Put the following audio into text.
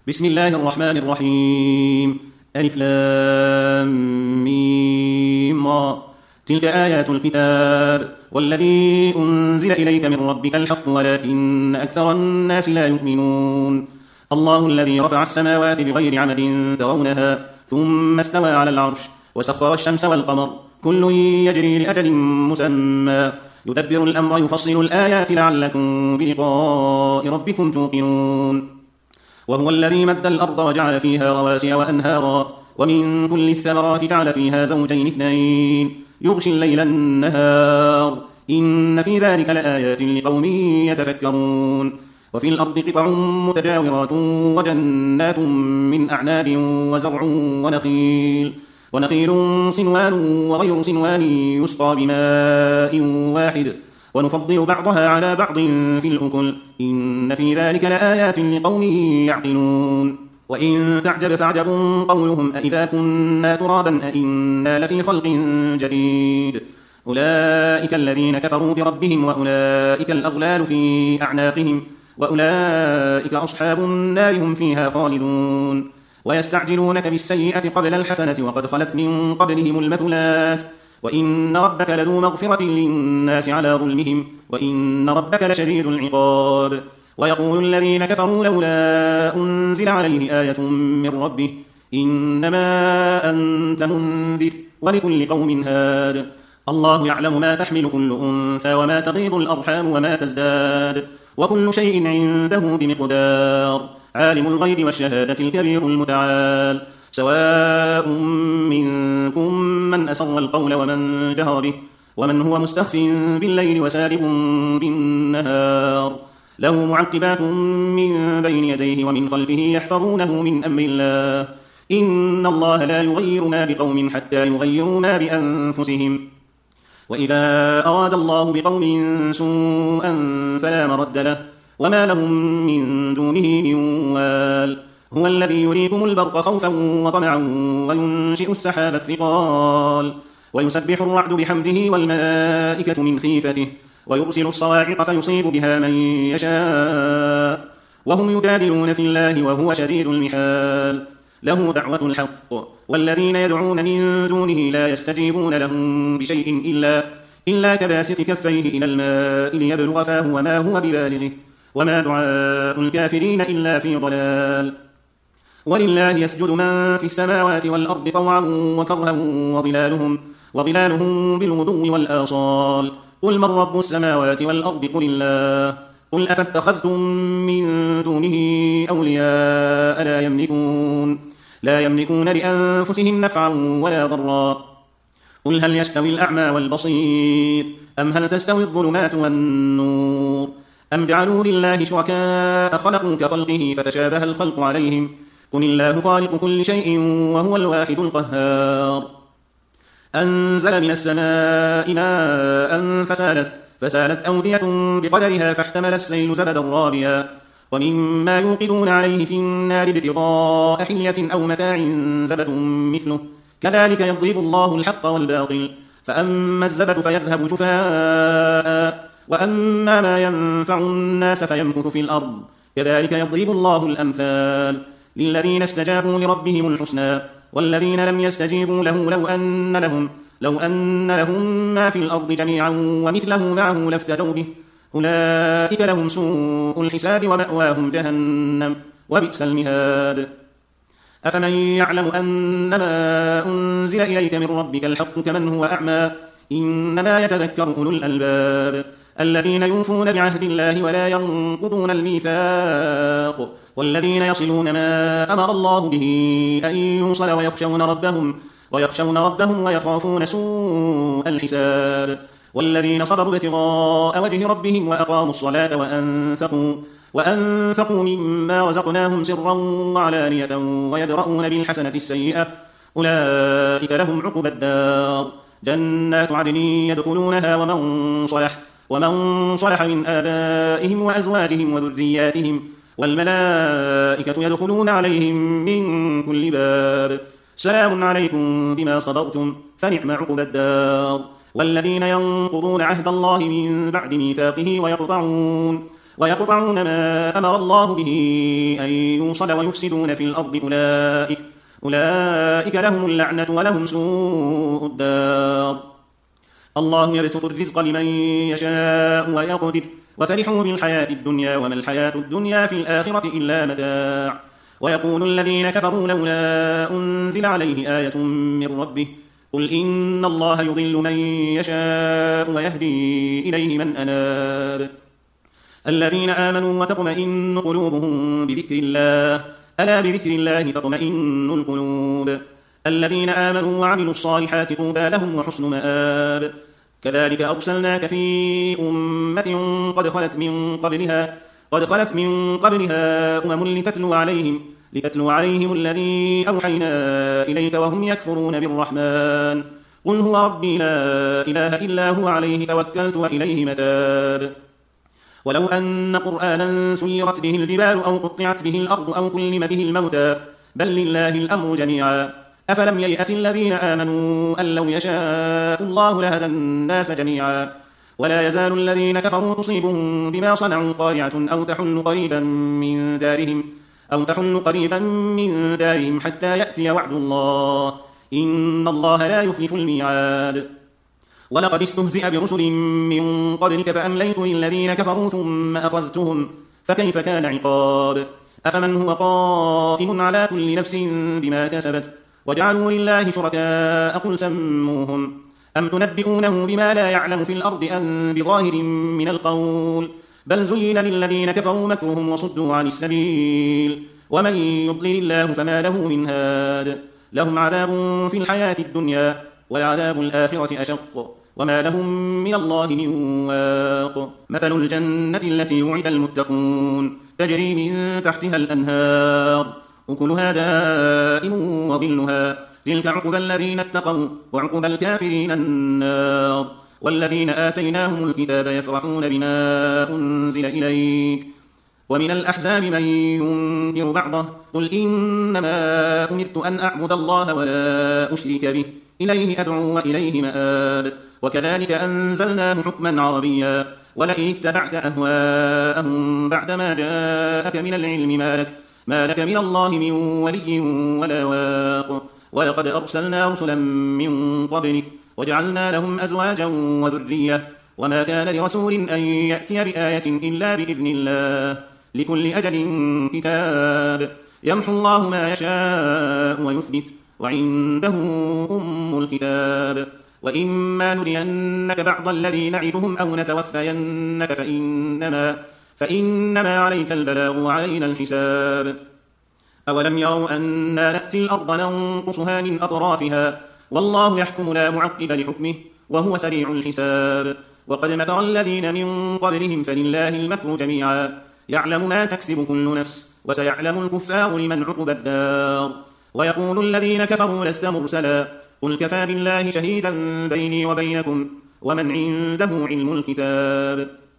بسم الله الرحمن الرحيم. ألف لام ميم را. تلك آيات الكتاب والذي أنزل إليك من ربك الحق ولكن أكثر الناس لا يؤمنون. الله الذي رفع السماوات بغير عمد ترونها ثم استوى على العرش وسخر الشمس والقمر كل يجري لأجل مسمى يدبر الأمر يفصل الآيات لعلكم بلقاء ربكم توقنون. وهو الذي مد الأرض وجعل فيها رواسي وأنهارا ومن كل الثمرات جعل فيها زوجين اثنين يغشي الليل النهار إن في ذلك لآيات لقوم يتفكرون. وفي الأرض قطع متجاورات وجنات من أعناب وزرع ونخيل صنوان وغير صنوان يسقى بماء واحد ونفضل بعضها على بعض في الأكل إن في ذلك لآيات لقوم يعقلون. وإن تعجب فعجب قولهم أإذا كنا ترابا أإنا لفي خلق جديد أولئك الذين كفروا بربهم وأولئك الأغلال في أعناقهم وأولئك أصحاب النار هم فيها خالدون. ويستعجلونك بالسيئة قبل الحسنة وقد خلت من قبلهم المثلات وإن ربك لذو مغفرة للناس على ظلمهم وإن ربك لشديد العقاب. ويقول الذين كفروا لولا أنزل عليه آية من ربه إنما أنت منذر ولكل قوم هاد الله يعلم ما تحمل كل أنثى وما تغيض الأرحام وما تزداد وكل شيء عنده بمقدار. عالم الغيب والشهادة الكبير المتعال سواء منكم من أسر القول ومن جهر به ومن هو مستخف بالليل وسارب بالنهار له معقبات من بين يديه ومن خلفه يحفظونه من أمر الله إن الله لا يغير ما بقوم حتى يغيروا ما بأنفسهم وإذا أراد الله بقوم سوءا فلا مرد له وما لهم من دونه من وال. هو الذي يريكم البرق خوفا وطمعا وينشئ السحاب الثقال ويسبح الرعد بحمده والملائكة من خيفته ويرسل الصواعق فيصيب بها من يشاء وهم يجادلون في الله وهو شديد المحال. له دعوة الحق والذين يدعون من دونه لا يستجيبون لهم بشيء إلا كباسط كفيه إلى الماء ليبلغ فاه وما هو ببالغه وما دعاء الكافرين إلا في ضلال. ولله يسجد من في السماوات والأرض طوعا وكرها وظلالهم بالغدو والآصال قل من رب السماوات والأرض قل الله قل أفاتخذتم من دونه أولياء لا يملكون لأنفسهم نفعا ولا ضرا قل هل يستوي الأعمى والبصير أم هل تستوي الظلمات والنور أم جعلوا لله شركاء خلقوا كخلقه فتشابه الخلق عليهم قل الله خالق كل شيء وهو الواحد القهار. أنزل من السماء ماء فسالت أودية بقدرها فاحتمل السيل زبدا رابيا ومما يوقدون عليه في النار ابتغاء حلية أو متاع زبد مثله كذلك يضرب الله الحق والباطل فأما الزبد فيذهب جفاء وأما ما ينفع الناس فيمكث في الأرض كذلك يضرب الله الأمثال للذين استجابوا لربهم الحسنى والذين لم يستجيبوا له لو أن لهم ما في الأرض جميعا ومثله معه لافتدوا به أولئك لهم سوء الحساب ومأواهم جهنم وبئس المهاد. أفمن يعلم أنما أنزل إليك من ربك الحق كمن هو أعمى إنما يتذكر أولو الألباب الذين يوفون بعهد الله ولا ينقضون الميثاق والذين يصلون ما أمر الله به أن يوصل ويخشون ربهم ويخافون سوء الحساب والذين صبروا ابتغاء وجه ربهم وأقاموا الصلاة وأنفقوا مما رزقناهم سرا وعلانية ويدرؤون بالحسنة السيئة أولئك لهم عقبى الدار جنات عدن يدخلونها ومن صلح من آبائهم وأزواجهم وذرياتهم والملائكة يدخلون عليهم من كل باب سلام عليكم بما صبرتم فنعم عقبى الدار. والذين ينقضون عهد الله من بعد ميثاقه ويقطعون ما أمر الله به أن يوصل ويفسدون في الأرض أولئك لهم اللعنة ولهم سوء الدار. الله يبسط الرزق لمن يشاء ويقدر وفرحوا بالحياة الدنيا وما الحياة الدنيا في الآخرة إلا متاع. ويقول الذين كفروا لولا أنزل عليه آية من ربه قل إن الله يضل من يشاء ويهدي إليه من أناب. الذين آمنوا وتطمئن قلوبهم بذكر الله ألا بذكر الله تطمئن القلوب. الذين آمنوا وعملوا الصالحات طوبى لهم وحسن مآب. كذلك أرسلناك في أمة قد خلت من قبلها أمم لتتلو عليهم الذي أوحينا إليك وهم يكفرون بالرحمن قل هو ربي لا إله إلا هو عليه توكلت وإليه متاب. ولو أن قرآنا سيرت به الجبال أو قطعت به الأرض أو كلم به الموتى بل لله الأمر جميعا أفلم ييأس الذين آمنوا أن لو يشاء الله لهدى الناس جميعا. ولا يزال الذين كفروا تصيبهم بما صنعوا قارعة أو تحل قريبا من دارهم حتى يأتي وعد الله إن الله لا يخلف الميعاد. ولقد استهزئ برسل من قبلك فأمليت للذين كفروا ثم أخذتهم فكيف كان عقاب. أفمن هو قائم على كل نفس بما كسبت وجعلوا لله شركاء قل سموهم أم تنبئونه بما لا يعلم في الأرض أم بظاهر من القول بل زين للذين كفروا مكرهم وصدوا عن السبيل ومن يضلل الله فما له من هاد. لهم عذاب في الحياة الدنيا والعذاب الآخرة أشق وما لهم من الله من واق. مثل الجنة التي وعد المتقون تجري من تحتها الأنهار أكلها دائم وظلها تلك عقبى الذين اتقوا وعقبى الكافرين النار. والذين آتيناهم الكتاب يفرحون بما أنزل إليك ومن الأحزاب من ينكر بعضه قل إنما أمرت أن أعبد الله ولا أشرك به إليه أدعو وإليه مآب. وكذلك أنزلناه حكما عربيا ولئن اتبعت أهواءهم بعدما جاءك من العلم ما لك من الله من ولي ولا واق. ولقد أرسلنا رسلا من قبلك وجعلنا لهم أزواجا وذرية وما كان لرسول أن يأتي بآية إلا بإذن الله لكل أجل كتاب يمحو الله ما يشاء ويثبت وعنده أم الكتاب. وإما نرينك بعض الذي نعدهم أو نتوفينك فإنما عليك البلاغ وعلينا الحساب. أولم يروا أنا نأتي الأرض ننقصها من أطرافها والله يحكم لا معقب لحكمه وهو سريع الحساب. وقد مكر الذين من قبلهم فلله المكر جميعا يعلم ما تكسب كل نفس وسيعلم الكفار لمن عقبى الدار. ويقول الذين كفروا لست مرسلا قل كفى بالله شهيدا بيني وبينكم ومن عنده علم الكتاب.